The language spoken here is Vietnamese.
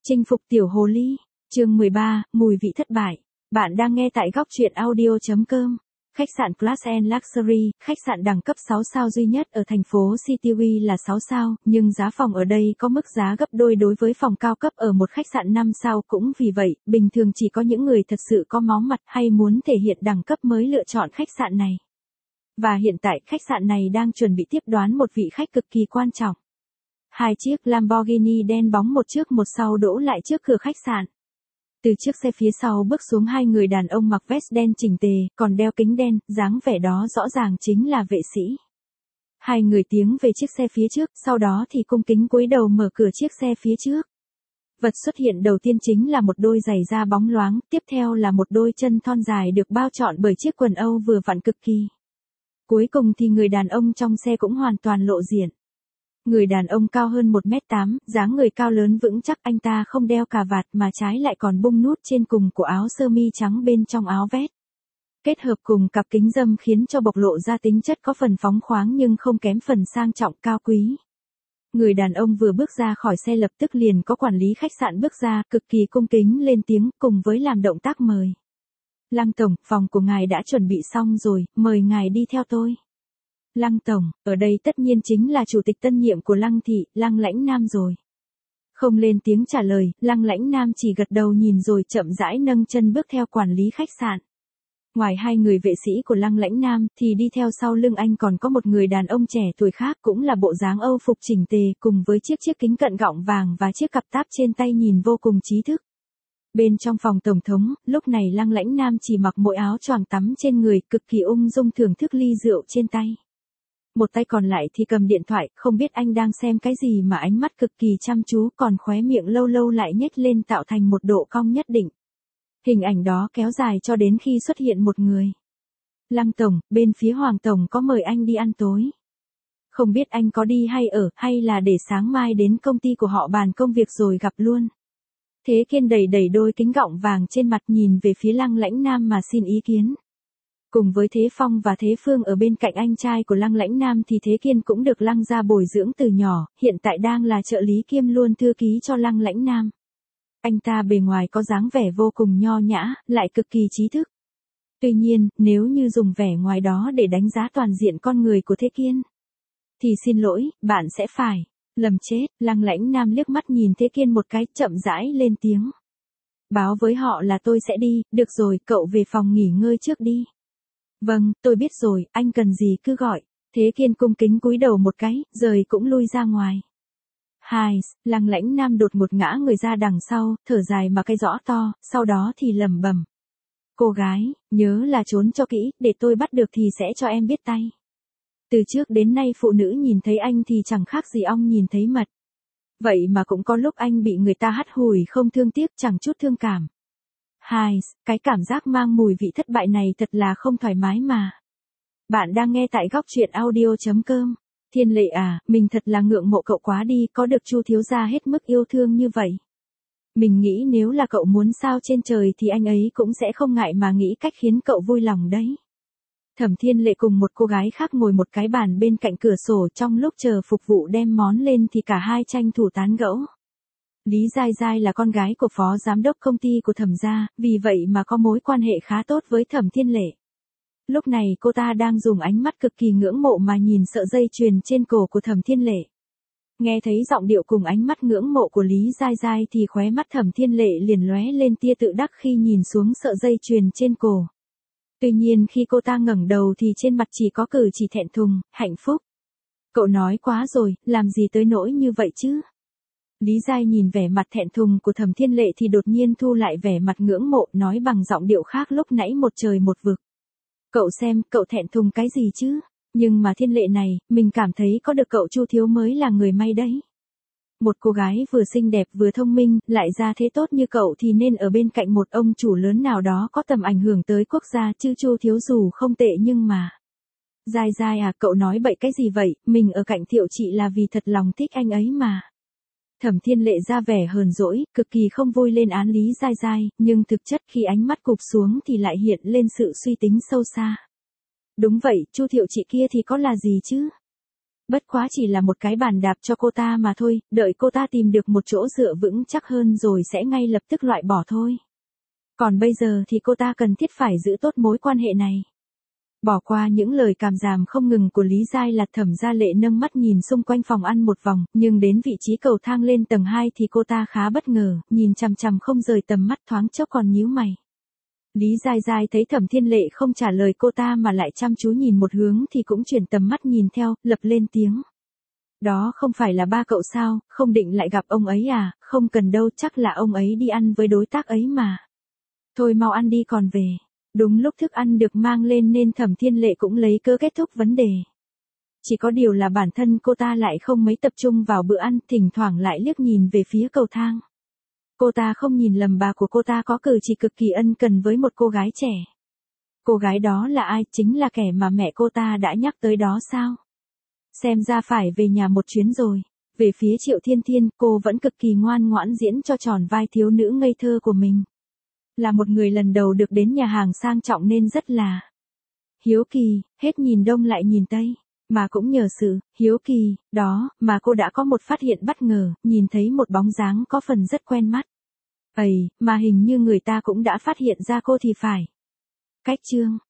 Chinh phục tiểu hồ ly, chương 13, mùi vị thất bại. Bạn đang nghe tại góc truyện audio.com. Khách sạn Class and Luxury, khách sạn đẳng cấp 6 sao duy nhất ở thành phố Citywi là 6 sao, nhưng giá phòng ở đây có mức giá gấp đôi đối với phòng cao cấp ở một khách sạn 5 sao. Cũng vì vậy, bình thường chỉ có những người thật sự có máu mặt hay muốn thể hiện đẳng cấp mới lựa chọn khách sạn này. Và hiện tại khách sạn này đang chuẩn bị tiếp đón một vị khách cực kỳ quan trọng. Hai chiếc Lamborghini đen bóng một trước một sau đỗ lại trước cửa khách sạn. Từ chiếc xe phía sau bước xuống hai người đàn ông mặc vest đen chỉnh tề, còn đeo kính đen, dáng vẻ đó rõ ràng chính là vệ sĩ. Hai người tiến về chiếc xe phía trước, sau đó thì cung kính cúi đầu mở cửa chiếc xe phía trước. Vật xuất hiện đầu tiên chính là một đôi giày da bóng loáng, tiếp theo là một đôi chân thon dài được bao trọn bởi chiếc quần âu vừa vặn cực kỳ. Cuối cùng thì người đàn ông trong xe cũng hoàn toàn lộ diện. Người đàn ông cao hơn 1m8, dáng người cao lớn vững chắc, anh ta không đeo cà vạt mà trái lại còn bung nút trên cùng của áo sơ mi trắng bên trong áo vest. Kết hợp cùng cặp kính râm khiến cho bộc lộ ra tính chất có phần phóng khoáng nhưng không kém phần sang trọng cao quý. Người đàn ông vừa bước ra khỏi xe lập tức liền có quản lý khách sạn bước ra, cực kỳ cung kính lên tiếng cùng với làm động tác mời. Lăng tổng, phòng của ngài đã chuẩn bị xong rồi, mời ngài đi theo tôi. Lăng tổng, ở đây tất nhiên chính là chủ tịch tân nhiệm của Lăng thị, Lăng Lãnh Nam rồi. Không lên tiếng trả lời, Lăng Lãnh Nam chỉ gật đầu nhìn rồi chậm rãi nâng chân bước theo quản lý khách sạn. Ngoài hai người vệ sĩ của Lăng Lãnh Nam thì đi theo sau lưng anh còn có một người đàn ông trẻ tuổi khác cũng là bộ dáng Âu phục chỉnh tề cùng với chiếc kính cận gọng vàng và chiếc cặp táp trên tay nhìn vô cùng trí thức. Bên trong phòng tổng thống, lúc này Lăng Lãnh Nam chỉ mặc mỗi áo choàng tắm trên người, cực kỳ ung dung thưởng thức ly rượu trên tay. Một tay còn lại thì cầm điện thoại, không biết anh đang xem cái gì mà ánh mắt cực kỳ chăm chú, còn khóe miệng lâu lâu lại nhếch lên tạo thành một độ cong nhất định. Hình ảnh đó kéo dài cho đến khi xuất hiện một người. Lăng tổng, bên phía Hoàng tổng có mời anh đi ăn tối. Không biết anh có đi hay ở, hay là để sáng mai đến công ty của họ bàn công việc rồi gặp luôn. Thế Kiên đẩy đôi kính gọng vàng trên mặt nhìn về phía Lăng Lãnh Nam mà xin ý kiến. Cùng với Thế Phong và Thế Phương ở bên cạnh anh trai của Lăng Lãnh Nam thì Thế Kiên cũng được Lăng gia bồi dưỡng từ nhỏ, hiện tại đang là trợ lý kiêm luôn thư ký cho Lăng Lãnh Nam. Anh ta bề ngoài có dáng vẻ vô cùng nho nhã, lại cực kỳ trí thức. Tuy nhiên, nếu như dùng vẻ ngoài đó để đánh giá toàn diện con người của Thế Kiên, thì xin lỗi, bạn sẽ phải lầm chết. Lăng Lãnh Nam liếc mắt nhìn Thế Kiên một cái, chậm rãi lên tiếng. Báo với họ là tôi sẽ đi, được rồi, cậu về phòng nghỉ ngơi trước đi. Vâng, tôi biết rồi, anh cần gì cứ gọi. Thế Kiên cung kính cúi đầu một cái, rồi cũng lui ra ngoài. Lăng Lãnh Nam đột ngột ngã người ra đằng sau, thở dài mà cái rõ to, sau đó thì lẩm bẩm. Cô gái, nhớ là trốn cho kỹ, để tôi bắt được thì sẽ cho em biết tay. Từ trước đến nay phụ nữ nhìn thấy anh thì chẳng khác gì ong nhìn thấy mật. Vậy mà cũng có lúc anh bị người ta hắt hủi không thương tiếc, chẳng chút thương cảm. Cái cảm giác mang mùi vị thất bại này thật là không thoải mái mà. Bạn đang nghe tại góc truyện audio.com. Thiên Lệ à, mình thật là ngưỡng mộ cậu quá đi, có được Chu thiếu gia hết mức yêu thương như vậy. Mình nghĩ nếu là cậu muốn sao trên trời thì anh ấy cũng sẽ không ngại mà nghĩ cách khiến cậu vui lòng đấy. Thẩm Thiên Lệ cùng một cô gái khác ngồi một cái bàn bên cạnh cửa sổ, trong lúc chờ phục vụ đem món lên thì cả hai tranh thủ tán gẫu. Lý Giai Giai là con gái của phó giám đốc công ty của Thẩm gia, vì vậy mà có mối quan hệ khá tốt với Thẩm Thiên Lệ. Lúc này cô ta đang dùng ánh mắt cực kỳ ngưỡng mộ mà nhìn sợi dây chuyền trên cổ của Thẩm Thiên Lệ. Nghe thấy giọng điệu cùng ánh mắt ngưỡng mộ của Lý Giai Giai thì khóe mắt Thẩm Thiên Lệ liền lóe lên tia tự đắc khi nhìn xuống sợi dây chuyền trên cổ. Tuy nhiên khi cô ta ngẩng đầu thì trên mặt chỉ có cử chỉ thẹn thùng, hạnh phúc. Cậu nói quá rồi, làm gì tới nỗi như vậy chứ? Lý Giai nhìn vẻ mặt thẹn thùng của Thẩm Thiên Lệ thì đột nhiên thu lại vẻ mặt ngưỡng mộ, nói bằng giọng điệu khác lúc nãy một trời một vực. Cậu xem, cậu thẹn thùng cái gì chứ? Nhưng mà Thiên Lệ này, mình cảm thấy có được cậu Chu thiếu mới là người may đấy. Một cô gái vừa xinh đẹp vừa thông minh, lại ra thế tốt như cậu thì nên ở bên cạnh một ông chủ lớn nào đó có tầm ảnh hưởng tới quốc gia, chứ Chu thiếu dù không tệ nhưng mà. Giai Giai à, cậu nói bậy cái gì vậy, mình ở cạnh Thiệu chị là vì thật lòng thích anh ấy mà. Thẩm Thiên Lệ ra vẻ hờn dỗi, cực kỳ không vui lên án Lý Giai Giai, nhưng thực chất khi ánh mắt cụp xuống thì lại hiện lên sự suy tính sâu xa. Đúng vậy, Chu Thiệu chị kia thì có là gì chứ? Bất quá chỉ là một cái bàn đạp cho cô ta mà thôi, đợi cô ta tìm được một chỗ dựa vững chắc hơn rồi sẽ ngay lập tức loại bỏ thôi. Còn bây giờ thì cô ta cần thiết phải giữ tốt mối quan hệ này. Bỏ qua những lời càm ràm không ngừng của Lý Giai Lạt, Thẩm Gia Lệ nâng mắt nhìn xung quanh phòng ăn một vòng, nhưng đến vị trí cầu thang lên tầng 2 thì cô ta khá bất ngờ, nhìn chằm chằm không rời tầm mắt, thoáng chốc còn nhíu mày. Lý Giai Giai thấy Thẩm Thiên Lệ không trả lời cô ta mà lại chăm chú nhìn một hướng thì cũng chuyển tầm mắt nhìn theo, lập lên tiếng. Đó không phải là ba cậu sao, không định lại gặp ông ấy à, không cần đâu, chắc là ông ấy đi ăn với đối tác ấy mà. Thôi mau ăn đi còn về. Đúng lúc thức ăn được mang lên nên Thẩm Thiên Lệ cũng lấy cớ kết thúc vấn đề. Chỉ có điều là bản thân cô ta lại không mấy tập trung vào bữa ăn, thỉnh thoảng lại liếc nhìn về phía cầu thang. Cô ta không nhìn lầm, bà của cô ta có cử chỉ cực kỳ ân cần với một cô gái trẻ. Cô gái đó là ai? Chính là kẻ mà mẹ cô ta đã nhắc tới đó sao? Xem ra phải về nhà một chuyến rồi. Về phía Triệu Thiên Thiên, cô vẫn cực kỳ ngoan ngoãn diễn cho tròn vai thiếu nữ ngây thơ của mình. Là một người lần đầu được đến nhà hàng sang trọng nên rất là hiếu kỳ, hết nhìn đông lại nhìn tây. Mà cũng nhờ sự hiếu kỳ đó mà cô đã có một phát hiện bất ngờ, nhìn thấy một bóng dáng có phần rất quen mắt. Mà hình như người ta cũng đã phát hiện ra cô thì phải. Cách chương